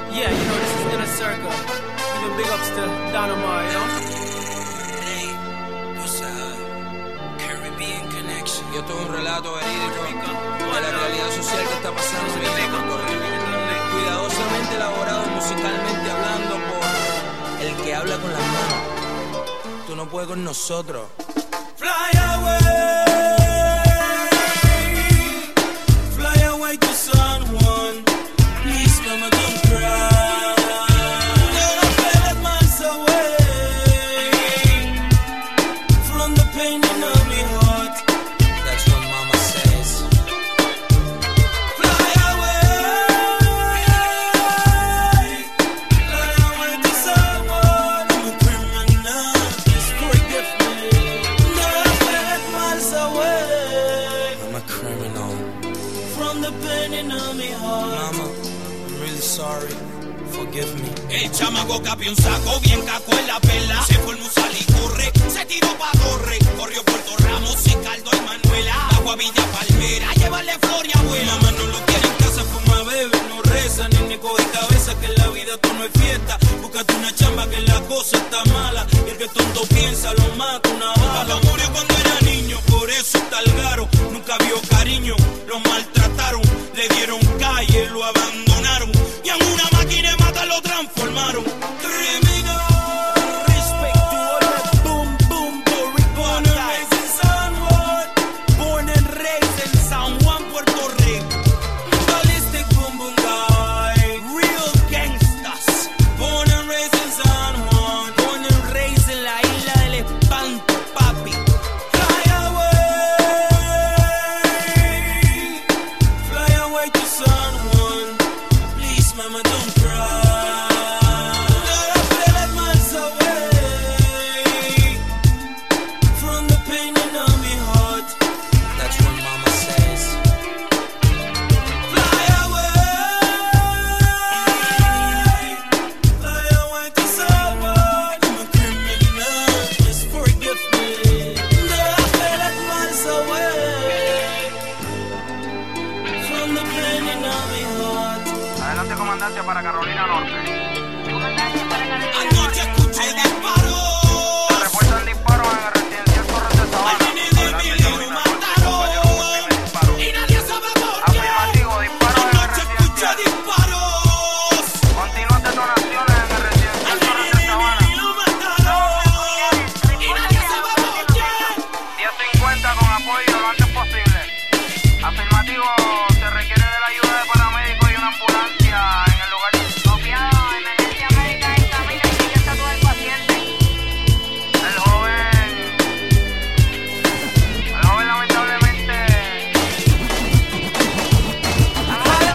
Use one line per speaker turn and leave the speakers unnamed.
Yeah, you know, this is Inner Circle. Giving big ups to Don Omar, you know?
Hey, tú sabes, Caribbean Connection. Y esto es un relato verídico de la realidad social que está pasando en Puerto Rico. Cuidadosamente elaborado musicalmente hablando por el que habla con las manos. Tú no puedes con nosotros. Fly away to San Juan. Please, mama, don't cry. Girl, I feel miles away from the pain in my heart. That's what mama says. Fly away to San Juan. I'm a criminal, please forgive me. Girl, I feel miles away. I'm a criminal. From the pain in my heart. Mama, I'm really sorry. Forgive me.
El chamaco capió un saco bien caco en la perla. Se formó un sal y corre, se tiró pa' torre. Corrió Puerto Ramos y Caldo y Manuela. Agua Villa Palmera, llévale flor y abuela.
Mamá no lo quiere en casa, fuma, bebe, no reza, ni coge cabeza, que en la vida tú no es fiesta. Búscate una chamba que la cosa está mala. Y el que tonto piensa lo mata una bala.
Papá murió cuando era niño, por eso está el garo. Nunca vio cariño, lo maltrataron. Le dieron calle, lo abandonaron. Y en una máquina de matar lo transformaron.
Criminal.
Respect to all the boom boom
Born and raised in San Juan.
Born and raised in San Juan, Puerto Rico.
Ballistic boom boom guy.
Real gangsters.
Born and raised in San Juan.
Born and raised en la isla del espanto, papi.
Fly away to San Juan. Please, mama, don't cry. Girl, I feel miles away from the pain in my heart.
That's what mama says.
Fly away to San Juan. I'm a criminal, just forgive me. Girl, I feel miles away from the pain in my heart.
Adelante, comandante, para Carolina Norte.